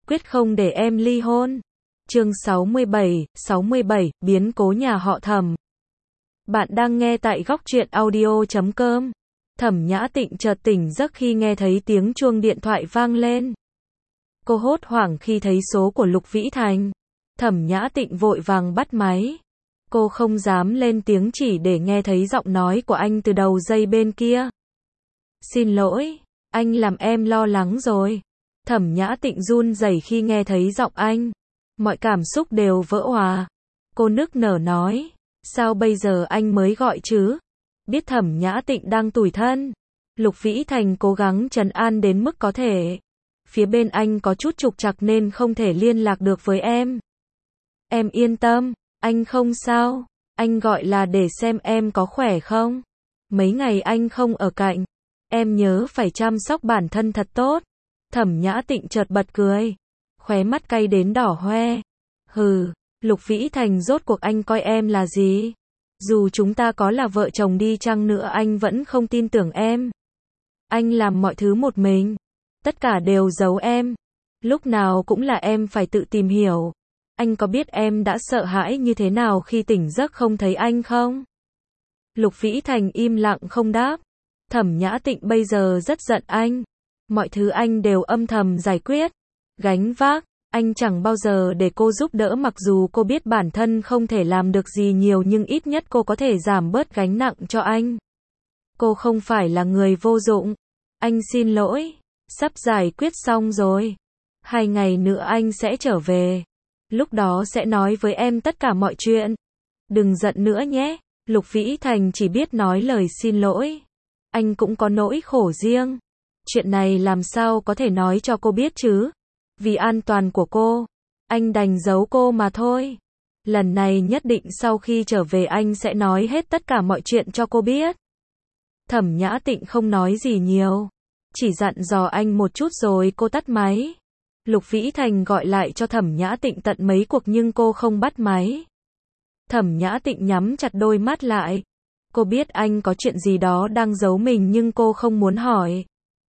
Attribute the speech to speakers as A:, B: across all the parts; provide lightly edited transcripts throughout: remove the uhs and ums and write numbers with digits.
A: quyết không để em ly hôn. Chương 67, biến cố nhà họ Thẩm. Bạn đang nghe tại góc truyện audio.com. Thẩm Nhã Tịnh chợt tỉnh giấc khi nghe thấy tiếng chuông điện thoại vang lên. Cô hốt hoảng khi thấy số của Lục Vĩ Thành. Thẩm Nhã Tịnh vội vàng bắt máy. Cô không dám lên tiếng chỉ để nghe thấy giọng nói của anh từ đầu dây bên kia. Xin lỗi, anh làm em lo lắng rồi. Thẩm Nhã Tịnh run rẩy khi nghe thấy giọng anh. Mọi cảm xúc đều vỡ òa. Cô nức nở nói, sao bây giờ anh mới gọi chứ? Biết Thẩm Nhã Tịnh đang tủi thân. Lục Vĩ Thành cố gắng trấn an đến mức có thể. Phía bên anh có chút trục trặc nên không thể liên lạc được với em. Em yên tâm, anh không sao. Anh gọi là để xem em có khỏe không. Mấy ngày anh không ở cạnh. Em nhớ phải chăm sóc bản thân thật tốt. Thẩm Nhã Tịnh chợt bật cười. Khóe mắt cay đến đỏ hoe. Hừ, Lục Vĩ Thành rốt cuộc anh coi em là gì? Dù chúng ta có là vợ chồng đi chăng nữa anh vẫn không tin tưởng em. Anh làm mọi thứ một mình. Tất cả đều giấu em. Lúc nào cũng là em phải tự tìm hiểu. Anh có biết em đã sợ hãi như thế nào khi tỉnh giấc không thấy anh không? Lục Vĩ Thành im lặng không đáp. Thẩm Nhã Tịnh bây giờ rất giận anh. Mọi thứ anh đều âm thầm giải quyết. Gánh vác, anh chẳng bao giờ để cô giúp đỡ mặc dù cô biết bản thân không thể làm được gì nhiều nhưng ít nhất cô có thể giảm bớt gánh nặng cho anh. Cô không phải là người vô dụng. Anh xin lỗi, sắp giải quyết xong rồi. 2 ngày nữa anh sẽ trở về. Lúc đó sẽ nói với em tất cả mọi chuyện. Đừng giận nữa nhé. Lục Vĩ Thành chỉ biết nói lời xin lỗi. Anh cũng có nỗi khổ riêng. Chuyện này làm sao có thể nói cho cô biết chứ? Vì an toàn của cô, anh đành giấu cô mà thôi. Lần này nhất định sau khi trở về anh sẽ nói hết tất cả mọi chuyện cho cô biết. Thẩm Nhã Tịnh không nói gì nhiều. Chỉ dặn dò anh một chút rồi cô tắt máy. Lục Vĩ Thành gọi lại cho Thẩm Nhã Tịnh tận mấy cuộc nhưng cô không bắt máy. Thẩm Nhã Tịnh nhắm chặt đôi mắt lại. Cô biết anh có chuyện gì đó đang giấu mình nhưng cô không muốn hỏi.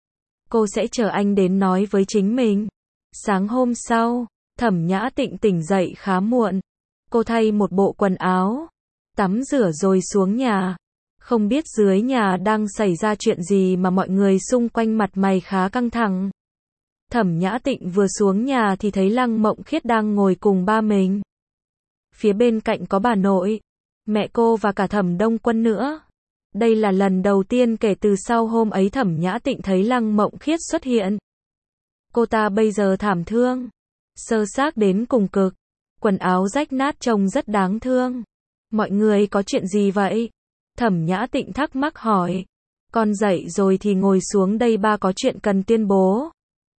A: Cô sẽ chờ anh đến nói với chính mình. Sáng hôm sau, Thẩm Nhã Tịnh tỉnh dậy khá muộn. Cô thay một bộ quần áo, tắm rửa rồi xuống nhà. Không biết dưới nhà đang xảy ra chuyện gì mà mọi người xung quanh mặt mày khá căng thẳng. Thẩm Nhã Tịnh vừa xuống nhà thì thấy Lăng Mộng Khiết đang ngồi cùng ba mình. Phía bên cạnh có bà nội, mẹ cô và cả Thẩm Đông Quân nữa. Đây là lần đầu tiên kể từ sau hôm ấy Thẩm Nhã Tịnh thấy Lăng Mộng Khiết xuất hiện. Cô ta bây giờ thảm thương, sơ xác đến cùng cực, quần áo rách nát trông rất đáng thương. Mọi người có chuyện gì vậy? Thẩm Nhã Tịnh thắc mắc hỏi. Con dậy rồi thì ngồi xuống đây ba có chuyện cần tuyên bố.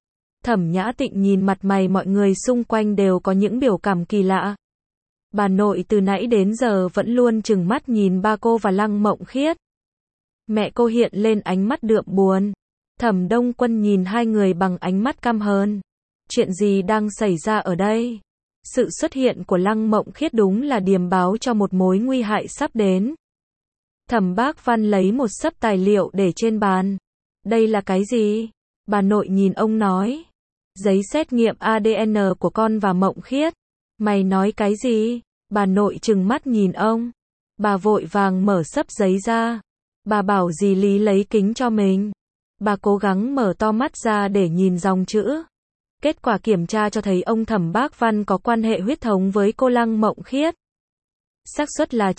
A: Thẩm Nhã Tịnh nhìn mặt mày mọi người xung quanh đều có những biểu cảm kỳ lạ. Bà nội từ nãy đến giờ vẫn luôn trừng mắt nhìn ba cô và Lăng Mộng Khiết. Mẹ cô hiện lên ánh mắt đượm buồn. Thẩm Đông Quân nhìn hai người bằng ánh mắt căm hờn. Chuyện gì đang xảy ra ở đây? Sự xuất hiện của Lăng Mộng Khiết đúng là điềm báo cho một mối nguy hại sắp đến. Thẩm Bác Văn lấy một xấp tài liệu để trên bàn. Đây là cái gì? Bà nội nhìn ông nói. Giấy xét nghiệm ADN của con và Mộng Khiết. Mày nói cái gì? Bà nội trừng mắt nhìn ông. Bà vội vàng mở xấp giấy ra. Bà bảo dì Lý lấy kính cho mình. Bà cố gắng mở to mắt ra để nhìn dòng chữ. Kết quả kiểm tra cho thấy ông Thẩm Bác Văn có quan hệ huyết thống với cô Lăng Mộng Khiết. Xác suất là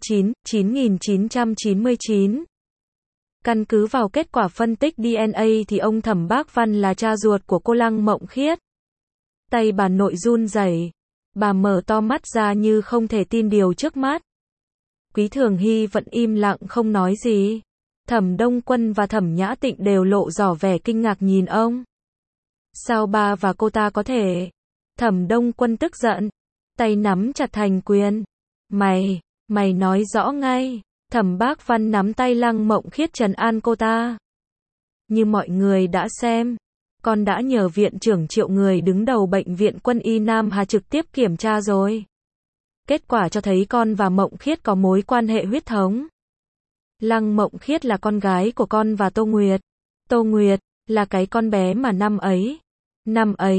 A: 99,999. Căn cứ vào kết quả phân tích DNA thì ông Thẩm Bác Văn là cha ruột của cô Lăng Mộng Khiết. Tay bà nội run rẩy. Bà mở to mắt ra như không thể tin điều trước mắt. Quý Thường Hy vẫn im lặng không nói gì. Thẩm Đông Quân và Thẩm Nhã Tịnh đều lộ rõ vẻ kinh ngạc nhìn ông. Sao ba và cô ta có thể? Thẩm Đông Quân tức giận, tay nắm chặt thành quyền. Mày nói rõ ngay. Thẩm Bác Văn nắm tay Lăng Mộng Khiết trấn an cô ta. Như mọi người đã xem, con đã nhờ viện trưởng Triệu người đứng đầu bệnh viện Quân y Nam Hà trực tiếp kiểm tra rồi. Kết quả cho thấy con và Mộng Khiết có mối quan hệ huyết thống. Lăng Mộng Khiết là con gái của con và Tô Nguyệt. Tô Nguyệt là cái con bé mà năm ấy,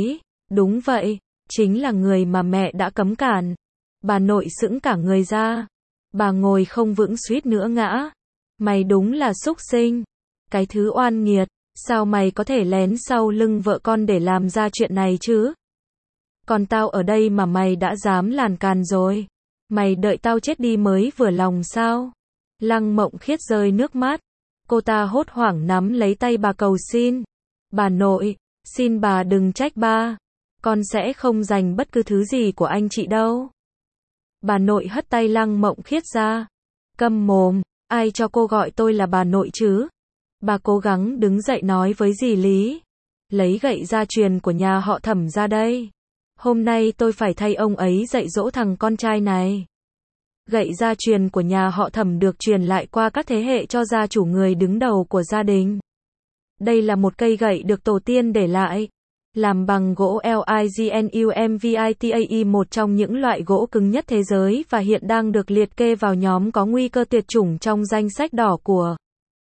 A: Đúng vậy, chính là người mà mẹ đã cấm cản. Bà nội sững cả người ra. Bà ngồi không vững suýt nữa ngã. Mày đúng là súc sinh. Cái thứ oan nghiệt, sao mày có thể lén sau lưng vợ con để làm ra chuyện này chứ? Còn tao ở đây mà mày đã dám làn càn rồi. Mày đợi tao chết đi mới vừa lòng sao? Lăng Mộng Khiết rơi nước mắt. Cô ta hốt hoảng nắm lấy tay bà cầu xin. Bà nội, xin bà đừng trách ba. Con sẽ không giành bất cứ thứ gì của anh chị đâu. Bà nội hất tay Lăng Mộng Khiết ra. Câm mồm, ai cho cô gọi tôi là bà nội chứ? Bà cố gắng đứng dậy nói với dì Lý. Lấy gậy gia truyền của nhà họ Thẩm ra đây. Hôm nay tôi phải thay ông ấy dạy dỗ thằng con trai này. Gậy gia truyền của nhà họ Thẩm được truyền lại qua các thế hệ cho gia chủ người đứng đầu của gia đình. Đây là một cây gậy được tổ tiên để lại. Làm bằng gỗ Lignumvitae, một trong những loại gỗ cứng nhất thế giới và hiện đang được liệt kê vào nhóm có nguy cơ tuyệt chủng trong danh sách đỏ của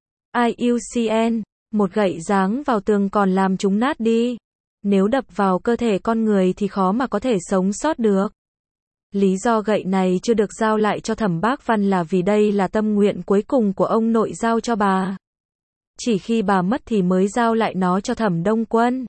A: IUCN. Một gậy giáng vào tường còn làm chúng nát đi. Nếu đập vào cơ thể con người thì khó mà có thể sống sót được. Lý do gậy này chưa được giao lại cho Thẩm Bác Văn là vì đây là tâm nguyện cuối cùng của ông nội giao cho bà. Chỉ khi bà mất thì mới giao lại nó cho Thẩm Đông Quân.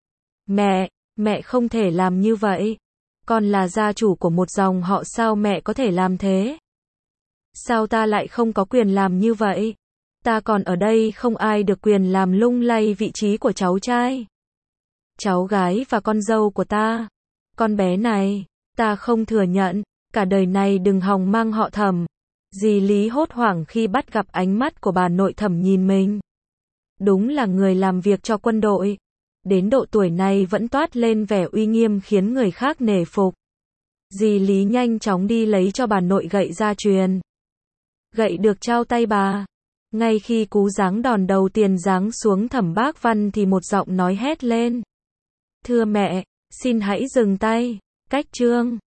A: Mẹ không thể làm như vậy. Con là gia chủ của một dòng họ, sao mẹ có thể làm thế? Sao ta lại không có quyền làm như vậy? Ta còn ở đây, không ai được quyền làm lung lay vị trí của cháu trai, cháu gái và con dâu của ta. Con bé này, ta không thừa nhận, cả đời này đừng hòng mang họ Thẩm. Dì Lý hốt hoảng khi bắt gặp ánh mắt của bà nội Thẩm nhìn mình. Đúng là người làm việc cho quân đội. Đến độ tuổi này vẫn toát lên vẻ uy nghiêm khiến người khác nể phục. Dì Lý nhanh chóng đi lấy cho bà nội gậy gia truyền. Gậy được trao tay bà. Ngay khi cú giáng đòn đầu tiên giáng xuống Thẩm Bác Văn thì một giọng nói hét lên. Thưa mẹ, xin hãy dừng tay. Cách chương